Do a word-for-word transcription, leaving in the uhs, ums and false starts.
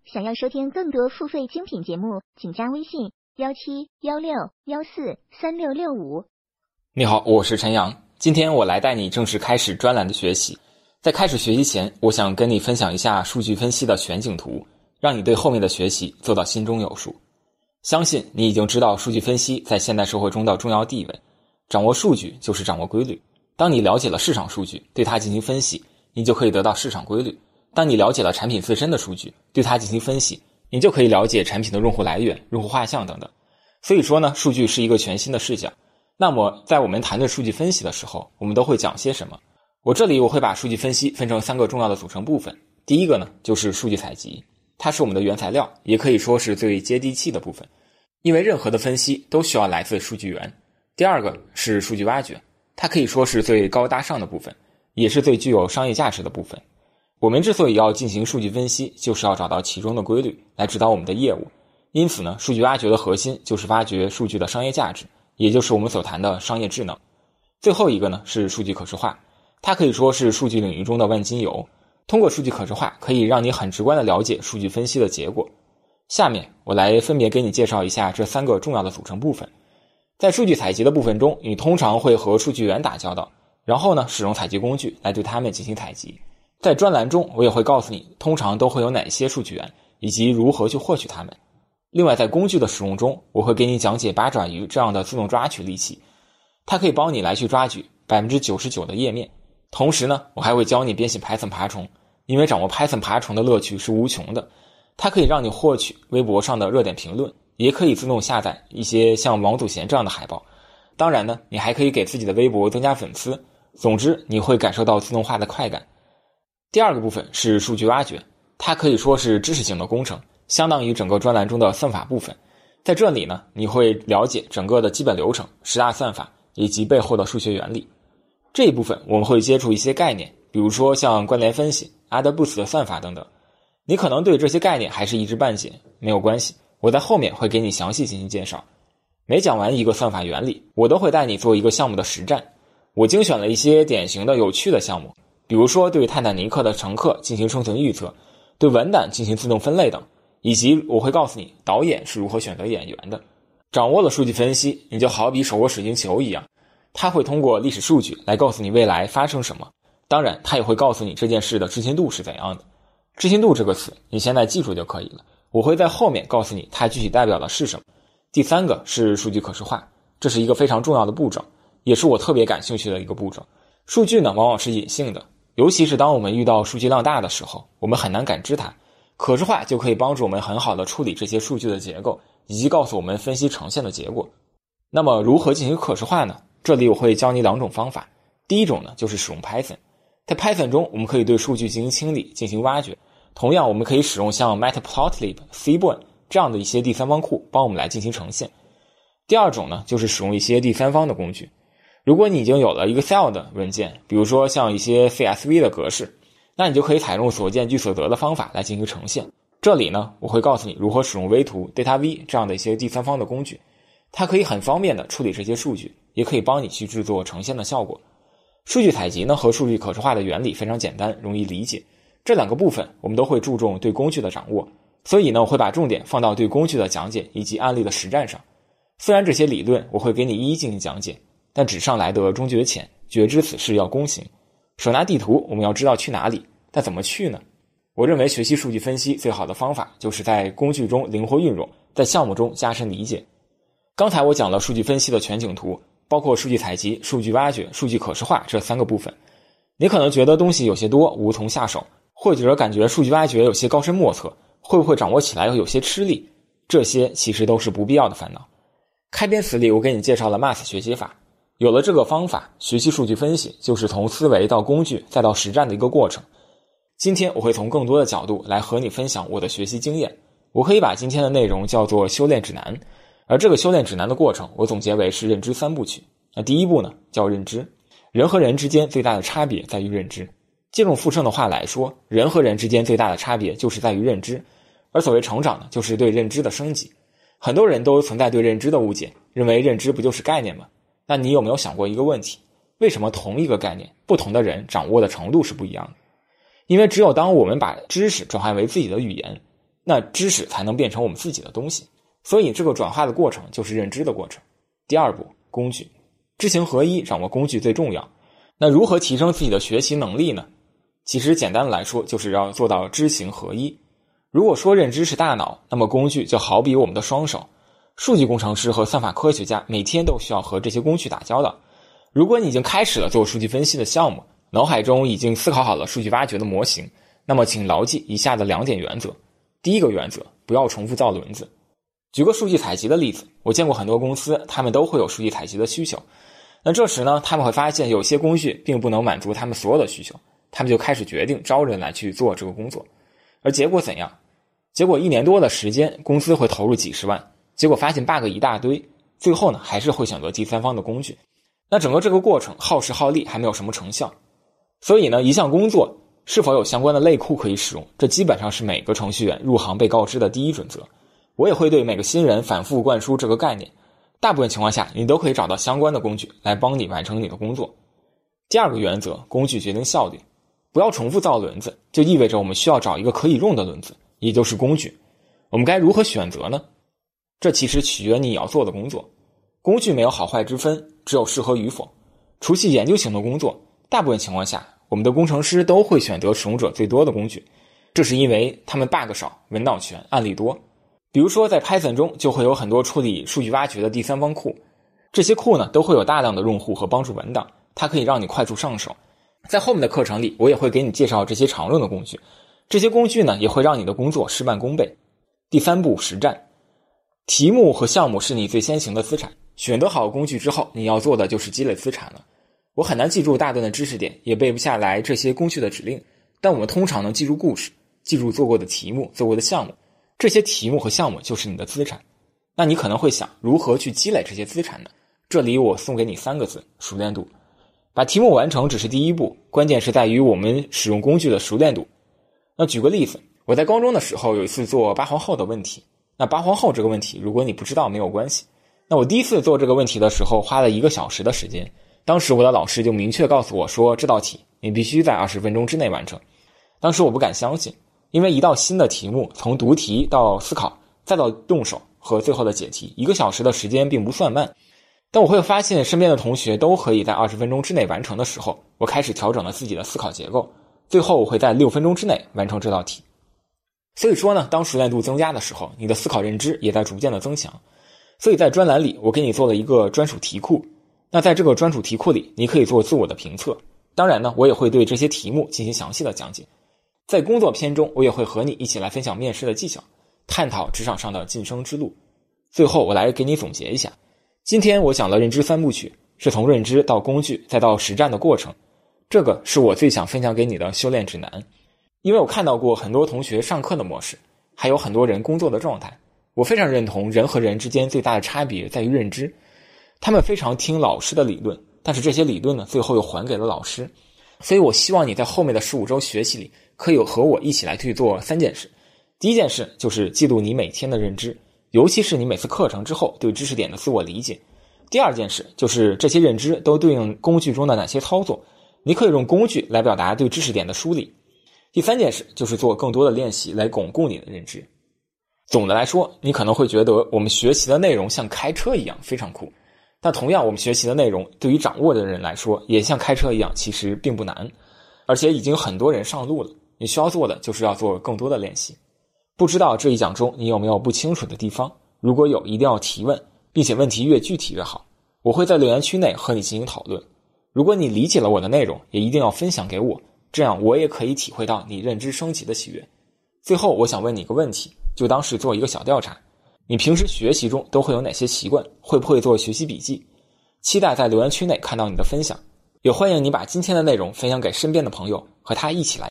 想要收听更多付费精品节目，请加微信幺七幺六幺四三六六五。 你好，我是陈阳，今天我来带你正式开始专栏的学习。在开始学习前，我想跟你分享一下数据分析的全景图，让你对后面的学习做到心中有数。相信你已经知道数据分析在现代社会中的重要地位，掌握数据就是掌握规律。当你了解了市场数据，对它进行分析，你就可以得到市场规律。当你了解了产品自身的数据，对它进行分析，你就可以了解产品的用户来源、用户画像等等。所以说呢，数据是一个全新的视角。那么在我们谈论数据分析的时候，我们都会讲些什么？我这里我会把数据分析分成三个重要的组成部分。第一个呢，就是数据采集，它是我们的原材料，也可以说是最接地气的部分，因为任何的分析都需要来自数据源。第二个是数据挖掘，它可以说是最高大上的部分，也是最具有商业价值的部分。我们之所以要进行数据分析，就是要找到其中的规律来指导我们的业务。因此呢，数据挖掘的核心就是挖掘数据的商业价值，也就是我们所谈的商业智能。最后一个呢是数据可视化，它可以说是数据领域中的万金油。通过数据可视化，可以让你很直观地了解数据分析的结果。下面我来分别给你介绍一下这三个重要的组成部分。在数据采集的部分中，你通常会和数据源打交道，然后呢使用采集工具来对它们进行采集。在专栏中我也会告诉你通常都会有哪些数据源，以及如何去获取它们。另外在工具的使用中，我会给你讲解八爪鱼这样的自动抓取利器，它可以帮你来去抓取 百分之九十九 的页面。同时呢，我还会教你编写 Python 爬虫，因为掌握 Python 爬虫的乐趣是无穷的。它可以让你获取微博上的热点评论，也可以自动下载一些像王祖贤这样的海报。当然呢，你还可以给自己的微博增加粉丝。总之，你会感受到自动化的快感。第二个部分是数据挖掘，它可以说是知识性的工程，相当于整个专栏中的算法部分。在这里呢，你会了解整个的基本流程、十大算法以及背后的数学原理。这一部分我们会接触一些概念，比如说像关联分析、阿德布斯的算法等等。你可能对这些概念还是一知半解，没有关系，我在后面会给你详细进行介绍。每讲完一个算法原理，我都会带你做一个项目的实战。我精选了一些典型的有趣的项目，比如说对泰坦尼克的乘客进行生存预测，对文档进行自动分类等，以及我会告诉你导演是如何选择演员的。掌握了数据分析，你就好比手握水晶球一样，它会通过历史数据来告诉你未来发生什么，当然它也会告诉你这件事的知情度是怎样的。知情度这个词你现在记住就可以了，我会在后面告诉你它具体代表的是什么。第三个是数据可视化，这是一个非常重要的步骤，也是我特别感兴趣的一个步骤。数据呢往往是隐性的，尤其是当我们遇到数据量大的时候，我们很难感知它。可视化就可以帮助我们很好的处理这些数据的结构，以及告诉我们分析呈现的结果。那么如何进行可视化呢？这里我会教你两种方法。第一种呢就是使用 Python。 在 Python 中我们可以对数据进行清理，进行挖掘。同样我们可以使用像 Matplotlib、Seaborn 这样的一些第三方库帮我们来进行呈现。第二种呢就是使用一些第三方的工具。如果你已经有了 Excel 的文件，比如说像一些 C S V 的格式，那你就可以采用所见即所得的方法来进行呈现。这里呢我会告诉你如何使用微图、DataV 这样的一些第三方的工具，它可以很方便的处理这些数据，也可以帮你去制作呈现的效果。数据采集呢和数据可视化的原理非常简单，容易理解。这两个部分我们都会注重对工具的掌握，所以呢我会把重点放到对工具的讲解以及案例的实战上。虽然这些理论我会给你一一进行讲解，但纸上来得终觉浅，觉知此事要躬行。手拿地图我们要知道去哪里，但怎么去呢？我认为学习数据分析最好的方法就是在工具中灵活运用，在项目中加深理解。刚才我讲了数据分析的全景图，包括数据采集、数据挖掘、数据可视化这三个部分。你可能觉得东西有些多，无从下手，或者感觉数据挖掘有些高深莫测，会不会掌握起来又有些吃力？这些其实都是不必要的烦恼。开篇词里我给你介绍了 M A S 学习法，有了这个方法，学习数据分析就是从思维到工具再到实战的一个过程。今天我会从更多的角度来和你分享我的学习经验，我可以把今天的内容叫做修炼指南，而这个修炼指南的过程我总结为是认知三部曲。那第一步呢叫认知，人和人之间最大的差别在于认知。借用傅盛的话来说，人和人之间最大的差别就是在于认知，而所谓成长呢，就是对认知的升级。很多人都存在对认知的误解，认为认知不就是概念吗？那你有没有想过一个问题，为什么同一个概念，不同的人掌握的程度是不一样的？因为只有当我们把知识转换为自己的语言， 那知识才能变成我们自己的东西。所以这个转化的过程就是认知的过程。第二步，工具。知行合一，掌握工具最重要。那如何提升自己的学习能力呢？其实简单的来说，就是要做到知行合一。如果说认知是大脑，那么工具就好比我们的双手。数据工程师和算法科学家每天都需要和这些工具打交道。如果你已经开始了做数据分析的项目，脑海中已经思考好了数据挖掘的模型，那么请牢记以下的两点原则。第一个原则，不要重复造轮子。举个数据采集的例子，我见过很多公司，他们都会有数据采集的需求。那这时呢，他们会发现有些工具并不能满足他们所有的需求，他们就开始决定招人来去做这个工作。而结果怎样？结果一年多的时间，公司会投入几十万，结果发现 bug 一大堆，最后呢，还是会选择第三方的工具。那整个这个过程耗时耗力，还没有什么成效。所以呢，一项工作是否有相关的类库可以使用，这基本上是每个程序员入行被告知的第一准则。我也会对每个新人反复灌输这个概念，大部分情况下你都可以找到相关的工具来帮你完成你的工作。第二个原则，工具决定效率。不要重复造轮子，就意味着我们需要找一个可以用的轮子，也就是工具。我们该如何选择呢？这其实取决于你要做的工作。工具没有好坏之分，只有适合与否。除去研究型的工作，大部分情况下我们的工程师都会选择使用者最多的工具，这是因为他们 bug 少，文档全，案例多。比如说在 Python 中就会有很多处理数据挖掘的第三方库，这些库呢都会有大量的用户和帮助文档，它可以让你快速上手。在后面的课程里，我也会给你介绍这些常用的工具，这些工具呢也会让你的工作事半功倍。第三步，实战。题目和项目是你最先行的资产，选择好工具之后，你要做的就是积累资产了。我很难记住大段的知识点，也背不下来这些工具的指令，但我们通常能记住故事，记住做过的题目，做过的项目。这些题目和项目就是你的资产。那你可能会想，如何去积累这些资产呢？这里我送给你三个字，熟练度。把题目完成只是第一步，关键是在于我们使用工具的熟练度。那举个例子，我在高中的时候有一次做八皇后的问题。那八皇后这个问题，如果你不知道没有关系。那我第一次做这个问题的时候，花了一个小时的时间。当时我的老师就明确告诉我说，这道题你必须在二十分钟之内完成。当时我不敢相信，因为一道新的题目，从读题到思考，再到动手和最后的解题，一个小时的时间并不算慢。但我会发现身边的同学都可以在二十分钟之内完成的时候，我开始调整了自己的思考结构，最后我会在六分钟之内完成这道题。所以说呢，当熟练度增加的时候，你的思考认知也在逐渐的增强。所以在专栏里，我给你做了一个专属题库。那在这个专属题库里，你可以做自我的评测。当然呢，我也会对这些题目进行详细的讲解。在工作篇中，我也会和你一起来分享面试的技巧，探讨职场上的晋升之路。最后我来给你总结一下，今天我讲了认知三部曲，是从认知到工具再到实战的过程。这个是我最想分享给你的修炼指南。因为我看到过很多同学上课的模式，还有很多人工作的状态。我非常认同人和人之间最大的差别在于认知。他们非常听老师的理论，但是这些理论呢，最后又还给了老师。所以我希望你在后面的十五周学习里，可以和我一起来去做三件事。第一件事就是记录你每天的认知，尤其是你每次课程之后对知识点的自我理解。第二件事就是这些认知都对应工具中的哪些操作，你可以用工具来表达对知识点的梳理。第三件事就是做更多的练习来巩固你的认知。总的来说，你可能会觉得我们学习的内容像开车一样非常酷，但同样我们学习的内容对于掌握的人来说也像开车一样，其实并不难，而且已经很多人上路了。你需要做的就是要做更多的练习。不知道这一讲中你有没有不清楚的地方？如果有，一定要提问，并且问题越具体越好。我会在留言区内和你进行讨论。如果你理解了我的内容，也一定要分享给我，这样我也可以体会到你认知升级的喜悦。最后我想问你一个问题，就当是做一个小调查，你平时学习中都会有哪些习惯？会不会做学习笔记？期待在留言区内看到你的分享，也欢迎你把今天的内容分享给身边的朋友，和他一起来